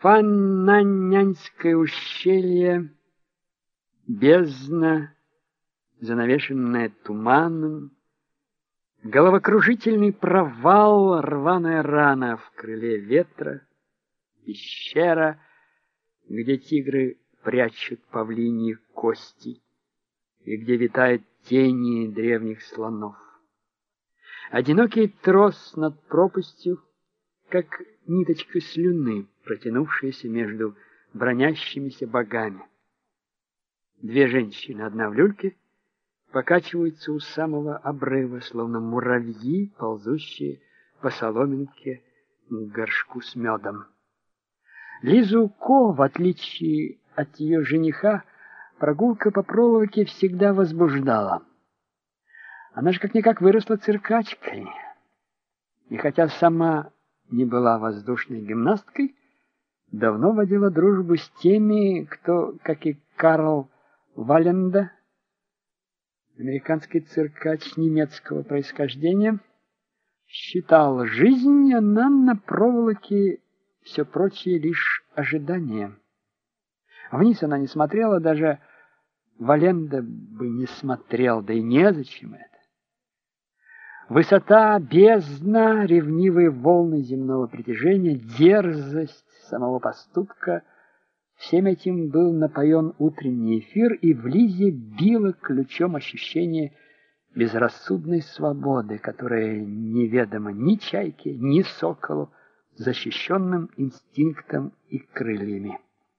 Фаннаньянское ущелье, бездна, занавешенная туманом, головокружительный провал, рваная рана в крыле ветра, пещера, где тигры прячут павлиньи кости и где витают тени древних слонов. Одинокий трос над пропастью, как ниточка слюны, протянувшаяся между бронящимися богами. Две женщины, одна в люльке, покачиваются у самого обрыва, словно муравьи, ползущие по соломинке к горшку с медом. Лизу Ко, в отличие от ее жениха, прогулка по проволоке всегда возбуждала. Она же как-никак выросла циркачкой. И хотя сама не была воздушной гимнасткой, давно водила дружбу с теми, кто, как и Карл Валенда, американский циркач немецкого происхождения, считал жизнь она на проволоке, все прочее лишь ожидание. Вниз она не смотрела, даже Валенда бы не смотрел, да и незачем это. Высота, бездна, ревнивые волны земного притяжения, дерзость самого поступка — всем этим был напоен утренний эфир, и в Лизе било ключом ощущение безрассудной свободы, которая неведома ни чайке, ни соколу, защищенным инстинктом и крыльями.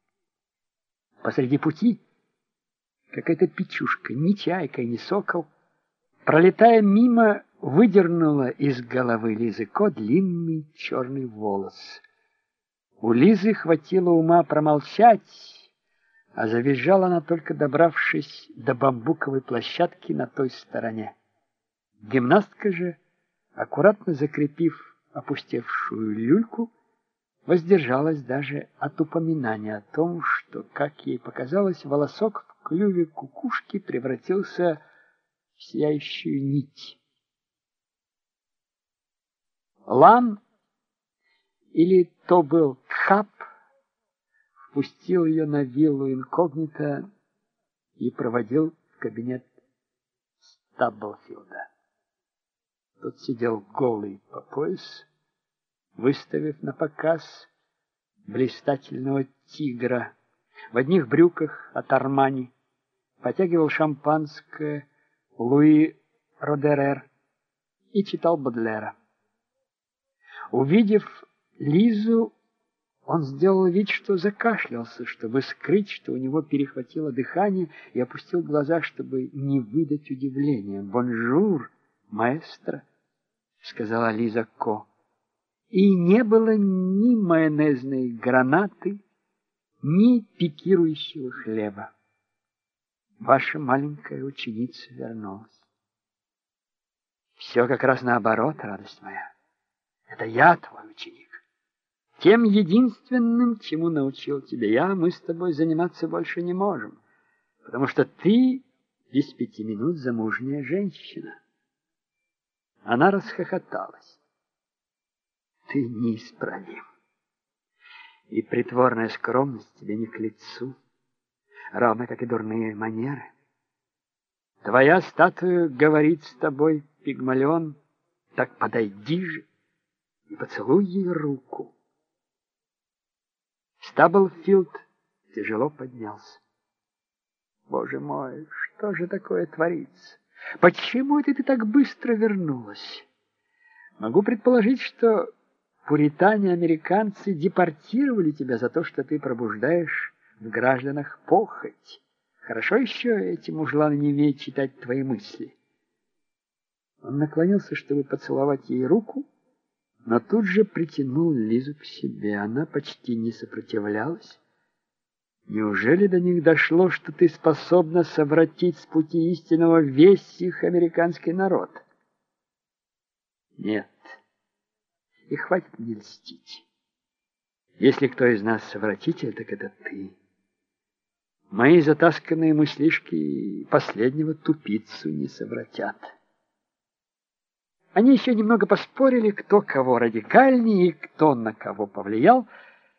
Посреди пути какая-то печушка, ни чайка, ни сокол, пролетая мимо, выдернула из головы Лизы Ко длинный черный волос. У Лизы хватило ума промолчать, а завизжала она, только добравшись до бамбуковой площадки на той стороне. Гимнастка же, аккуратно закрепив опустевшую люльку, воздержалась даже от упоминания о том, что, как ей показалось, волосок в клюве кукушки превратился в сияющую нить. Лан, или то был Кхап, впустил ее на виллу инкогнито и проводил в кабинет Стаблфилда. Тот сидел голый по пояс, выставив на показ блистательного тигра, в одних брюках от Армани, потягивал шампанское Луи Родерер и читал Бодлера. Увидев Лизу, он сделал вид, что закашлялся, чтобы скрыть, что у него перехватило дыхание, и опустил глаза, чтобы не выдать удивления. «Бонжур, маэстро», — сказала Лиза Ко. И не было ни майонезной гранаты, ни пикирующего хлеба. Ваша маленькая ученица вернулась. Все как раз наоборот, радость моя. Это я твой ученик. Тем единственным, чему научил тебя я, мы с тобой заниматься больше не можем, потому что ты без 5 минут замужняя женщина. Она расхохоталась. Ты неисправим. И притворная скромность тебе не к лицу, равно как и дурные манеры. Твоя статуя говорит с тобой, Пигмалион, так подойди же и поцелуй ей руку. Стаблфилд тяжело поднялся. Боже мой, что же такое творится? Почему это ты так быстро вернулась? Могу предположить, что пуритане-американцы депортировали тебя за то, что ты пробуждаешь в гражданах похоть. Хорошо еще эти мужланы не умеют читать твои мысли. Он наклонился, чтобы поцеловать ей руку, но тут же притянул Лизу к себе. Она почти не сопротивлялась. Неужели до них дошло, что ты способна совратить с пути истинного весь их американский народ? Нет. И хватит мне льстить. Если кто из нас совратитель, так это ты. Мои затасканные мыслишки последнего тупицу не совратят. Они еще немного поспорили, кто кого радикальнее и кто на кого повлиял.